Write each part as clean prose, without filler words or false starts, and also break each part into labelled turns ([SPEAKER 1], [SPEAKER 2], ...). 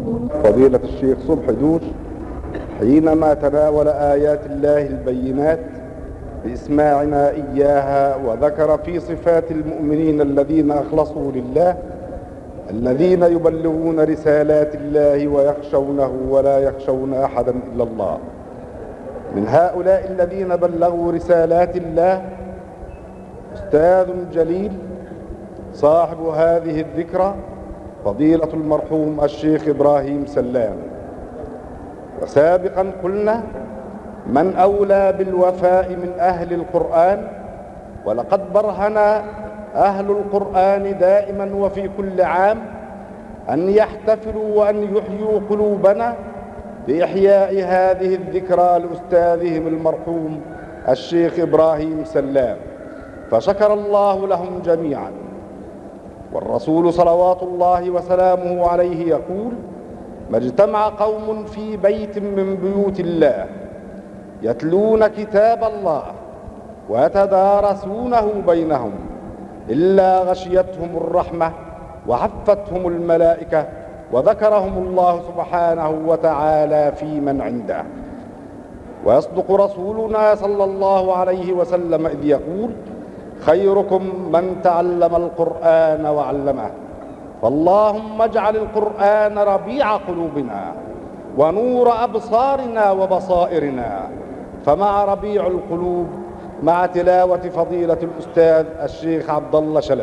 [SPEAKER 1] فضيلة الشيخ صبحي دوش حينما تناول آيات الله البينات بإسماعنا إياها وذكر في صفات المؤمنين الذين أخلصوا لله الذين يبلغون رسالات الله ويخشونه ولا يخشون أحدا إلا الله. من هؤلاء الذين بلغوا رسالات الله أستاذ جليل صاحب هذه الذكرى فضيلة المرحوم الشيخ إبراهيم سلام. وسابقا قلنا من أولى بالوفاء من أهل القرآن، ولقد برهن أهل القرآن دائما وفي كل عام أن يحتفلوا وأن يحيوا قلوبنا بإحياء هذه الذكرى لأستاذهم المرحوم الشيخ إبراهيم سلام، فشكر الله لهم جميعا. والرسول صلوات الله وسلامه عليه يقول: ما اجتمع قوم في بيت من بيوت الله يتلون كتاب الله ويتدارسونه بينهم إلا غشيتهم الرحمة وحفتهم الملائكة وذكرهم الله سبحانه وتعالى في من عنده. ويصدق رسولنا صلى الله عليه وسلم إذ يقول: خيركم من تعلم القرآن وعلمه. فاللهم اجعل القرآن ربيع قلوبنا ونور أبصارنا وبصائرنا. فمع ربيع القلوب مع تلاوة فضيلة الأستاذ الشيخ عبد الله شلبي.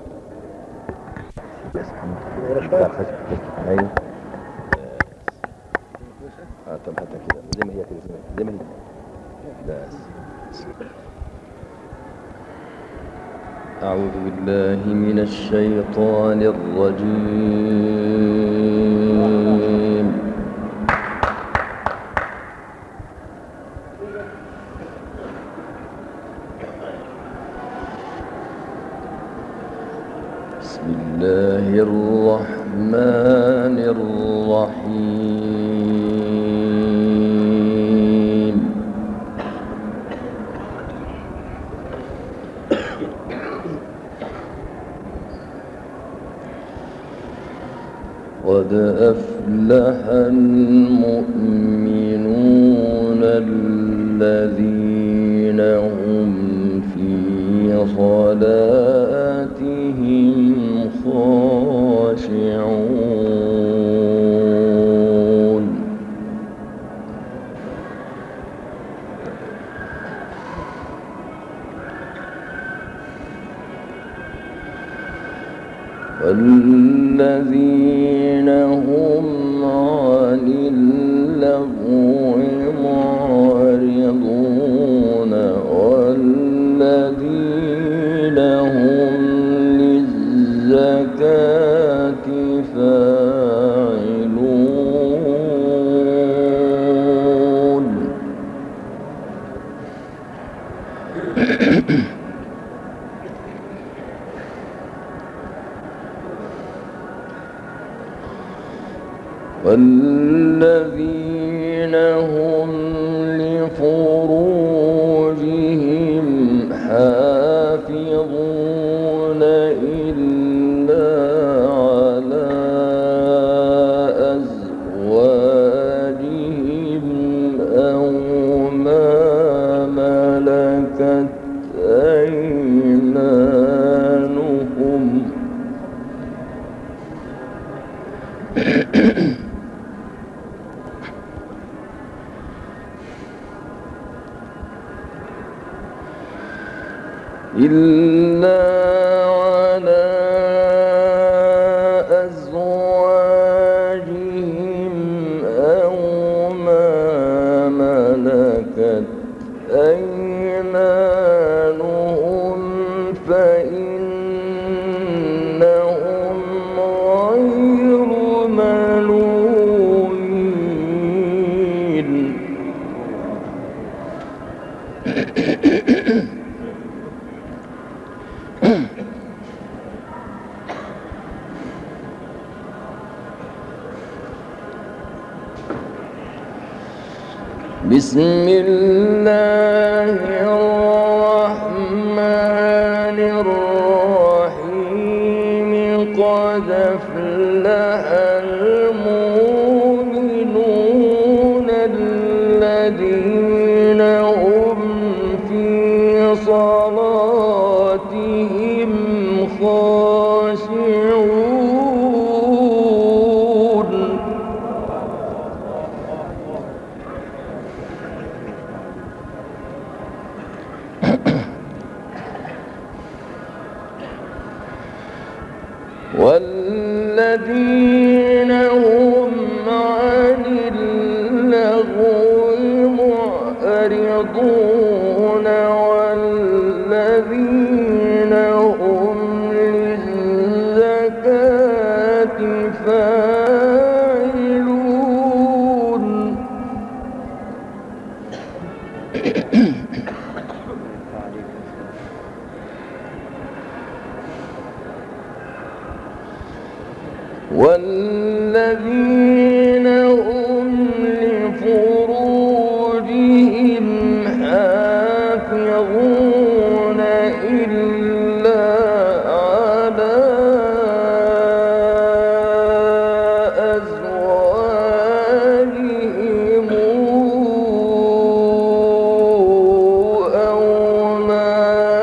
[SPEAKER 2] حتى كده زي ما هي كده زي ما هي بس. أعوذ بالله من الشيطان الرجيم. بسم الله الرحمن الرحيم. قد أفلح المؤمنون الذين هم في صلاتهم خاشعون. والذين هم عن اللغو معرضون والذين هم للزكاة فاعلون. والذين هم لفروجهم حافظون إلا على أزواجهم أو ما ملكت أيمانهم. إلا على أزواجهم أو ما ملكت أيمانهم فإنهم غير ملومين. بسم الله الرحمن الرحيم. قد أفلح المؤمنون
[SPEAKER 3] أزواجهم أو ما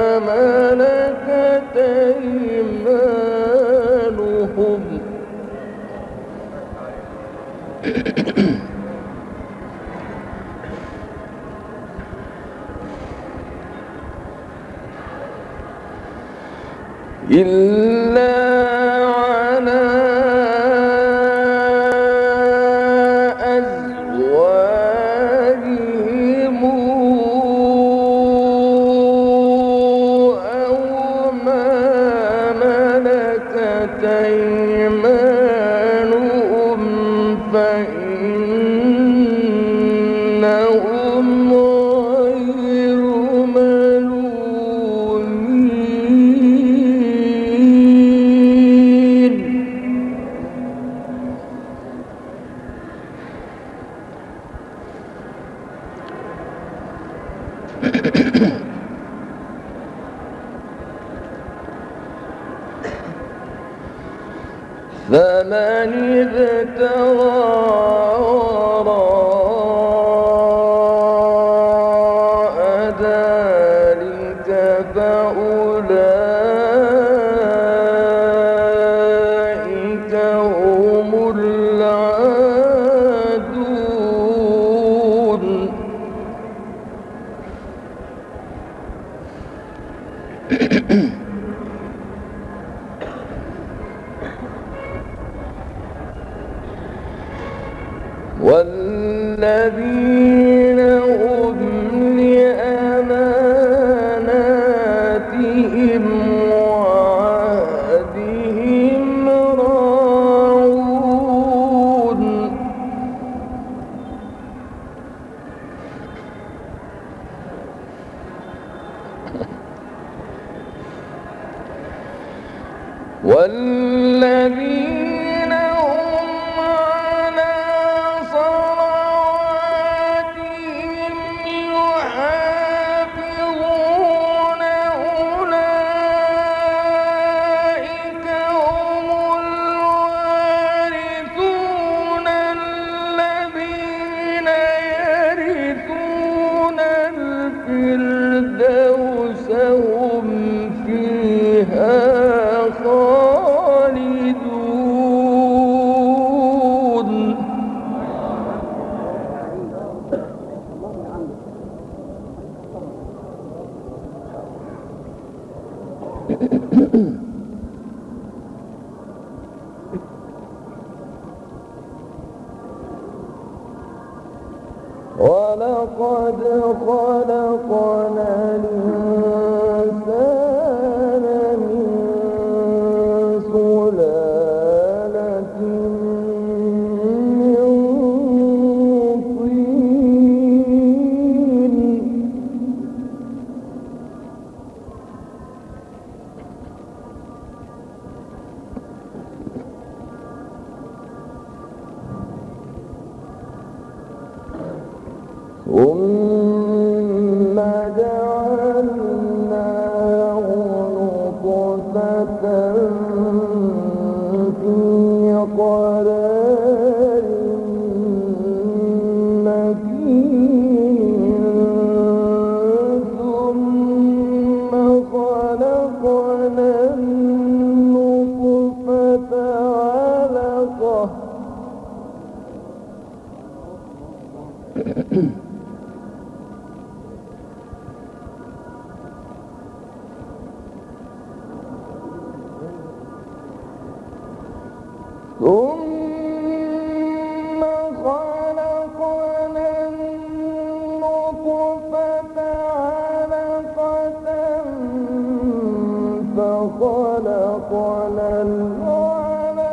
[SPEAKER 3] ملكت أيمانهم إلا على أزواجهم أو ما ملكت أيمانهم فإنهم غير ملومين. فمن ابتغى وراء ذلك فأولئك هم العادون. والذين هم لأماناتهم وعهدهم راعون. والذين هم على صلواتهم يحافظون أولئك هم الوارثون الذين يرثون الفردوس هم فيها خالدون. ولقد خلقنا الإنسان من سلالة من طين. ثم جعلناه نطفة في قرار مكين ثم خلقنا النطفة علقة ثم خلقنا النطفة علقة فخلقنا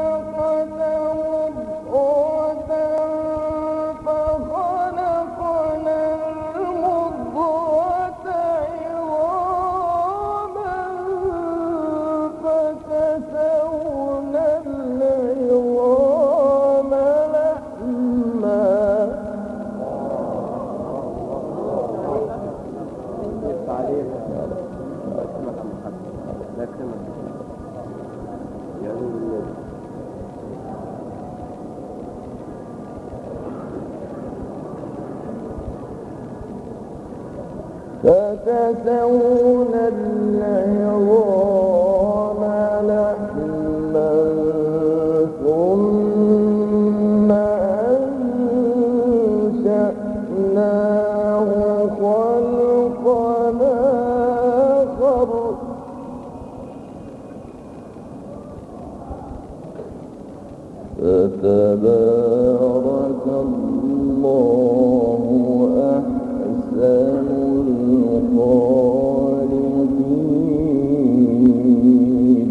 [SPEAKER 3] العلقة مضغة فخلقنا فكسونا العظام لحما ثم أنشأناه خلقا آخر فتبارك الله أحسن الخالقين.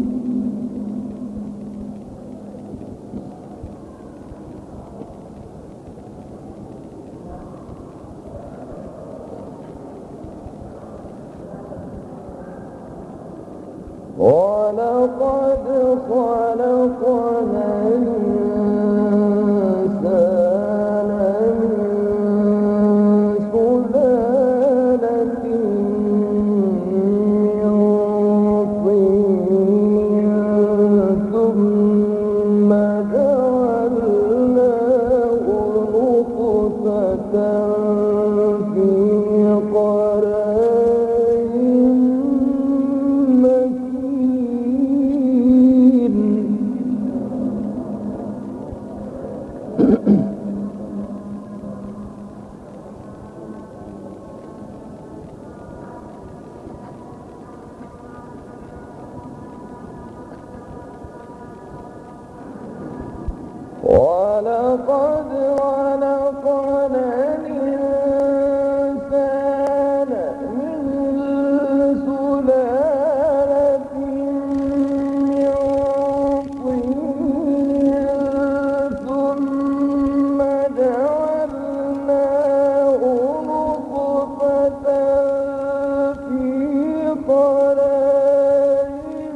[SPEAKER 3] ولقد خلقنا الإنسان من سلالة من طين ثم جعلناه نطفة في قرار مكين. ولقد خلقنا الإنسان من سلالة من طين ثم جعلناه نطفة في قرار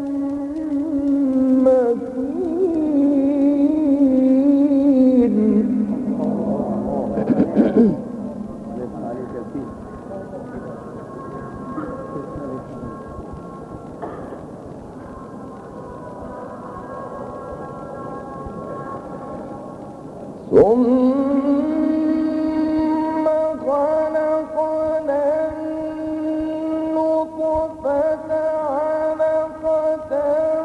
[SPEAKER 3] مكين. ثم خلقنا النطفة علقة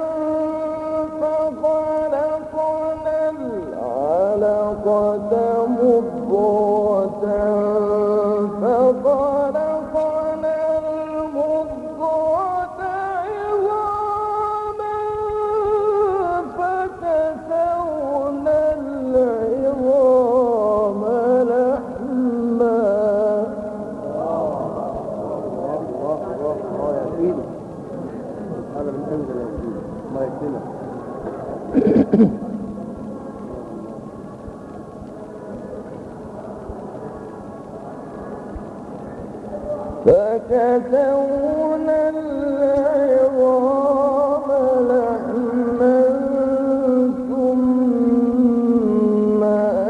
[SPEAKER 3] فخلقنا العلقة مضغة فخلقنا المضغة عظاما فكسونا العظام لحما.
[SPEAKER 2] هذا من أنزل يا سيدي ما يكفينا.
[SPEAKER 3] فكسونا العظام لحما ثم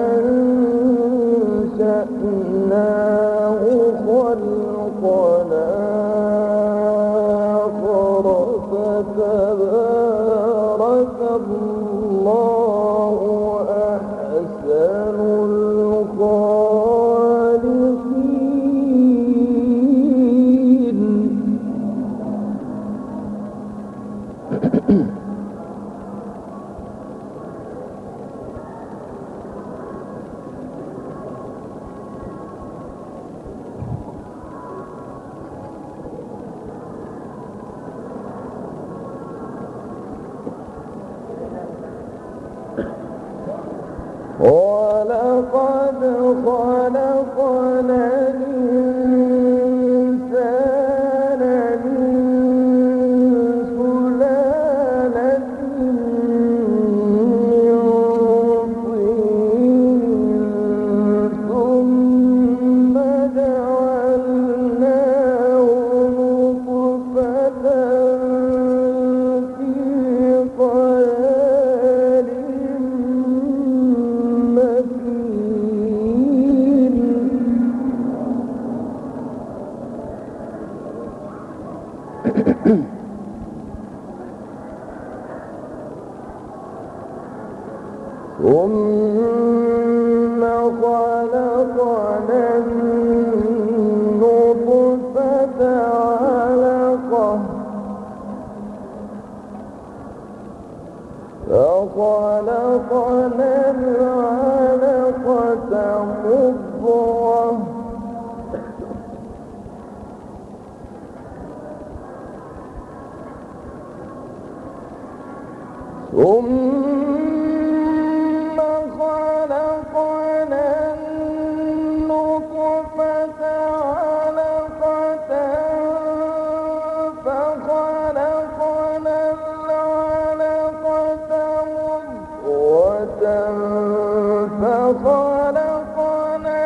[SPEAKER 3] أنشأناه خلقا آخر فتبارك الله أحسن الخالقين. ولقد خلقنا الإنسان من سلالة من طين ثم جعلناه نطفة في قرار مكين. ثم خلقنا النطفة ثم خلقنا النطفة علقة فخلقنا العلقة مضغة فخلقنا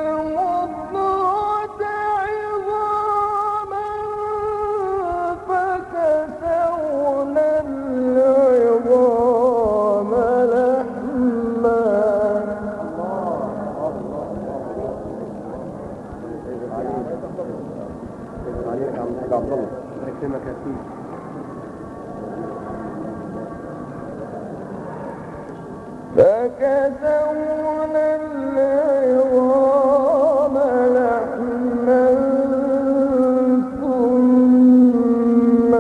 [SPEAKER 3] المضغة عظاما فكسونا العظام لحما فكسونا العظام لحما ثم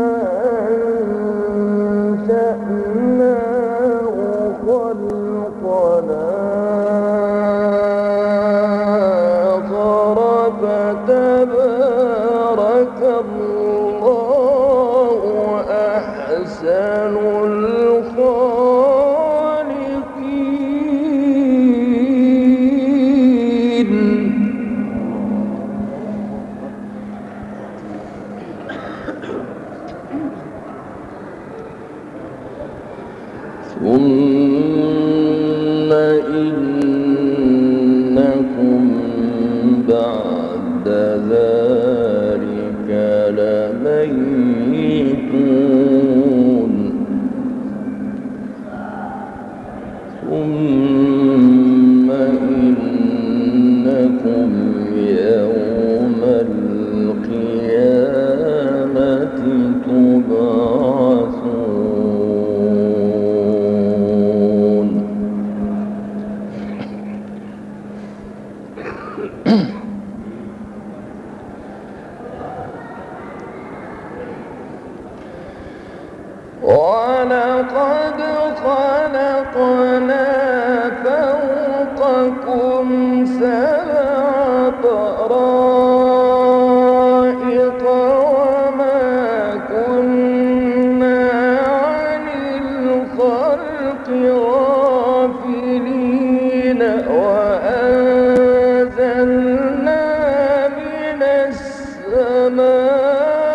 [SPEAKER 3] أنشأناه خلقنا آخر فتبارك الله أحسن ثم إنكم بعد ذلك لميتون ثم إنكم يوم القيامة تبعثون. ولقد خلقنا فوقكم سبع طرائق وما كنا عن الخلق غافلين وأنزلنا من السماء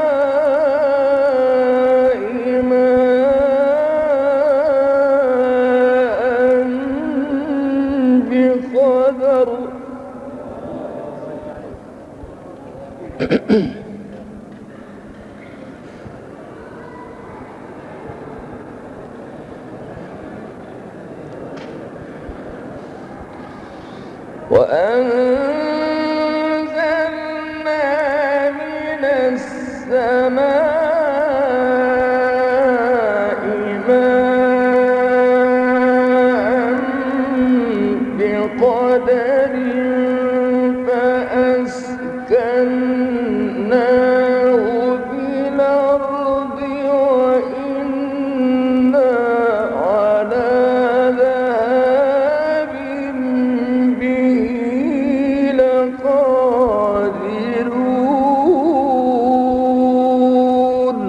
[SPEAKER 3] وأنزلنا من السماء ماء بقدر فأسكناه في الأرض وإنا على ذهاب به لقادرون.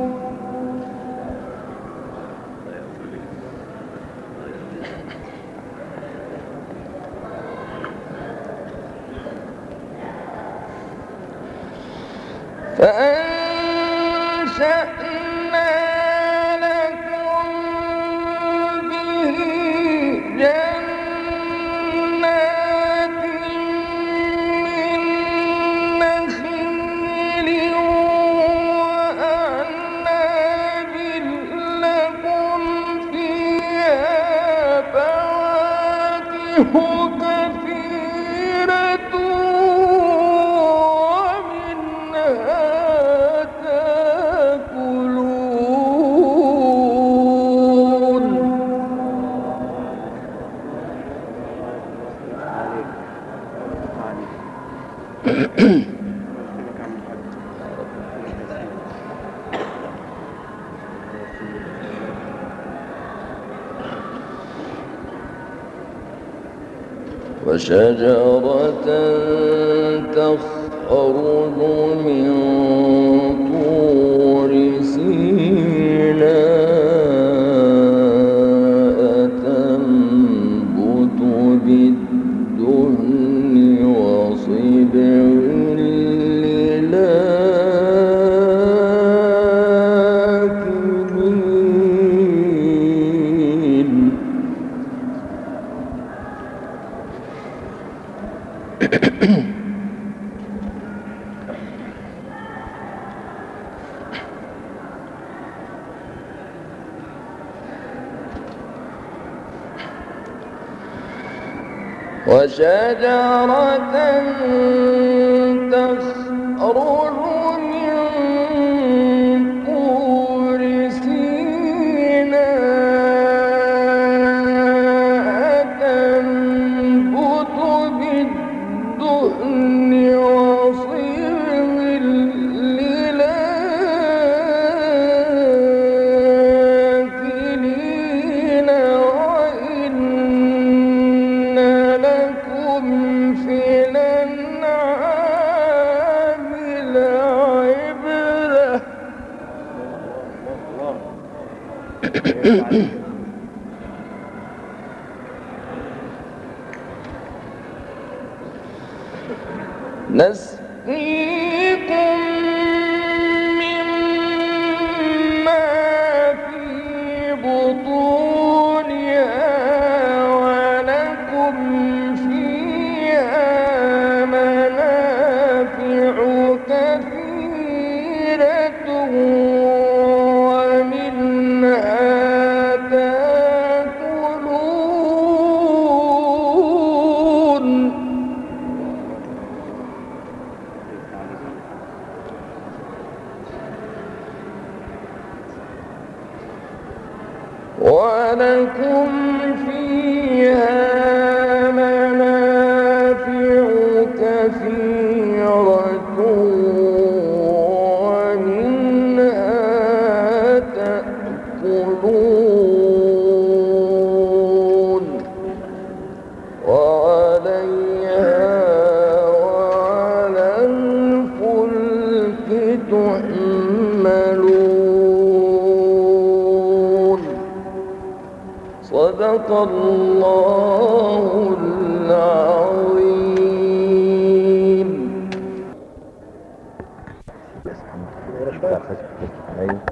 [SPEAKER 3] فأنشأنا لكم به جنات من نخيل وأعناب لكم فيها فواكه كثيرة ومنها وشجرة تخرج من طور سيناء وشجرة تخرج من طور سيناء تنبت بالدهن وصبغ للآكلين وإن لكم في الأنعام لعبرة نسقيكم مما في بطونها ولكم فيها منافع كثيرة ومنها تأكلون ولكم فيها منافع كثيرة ومنها تأكلون وعليها وعلى الفلك تحملون صدق الله العظيم.
[SPEAKER 2] أيوه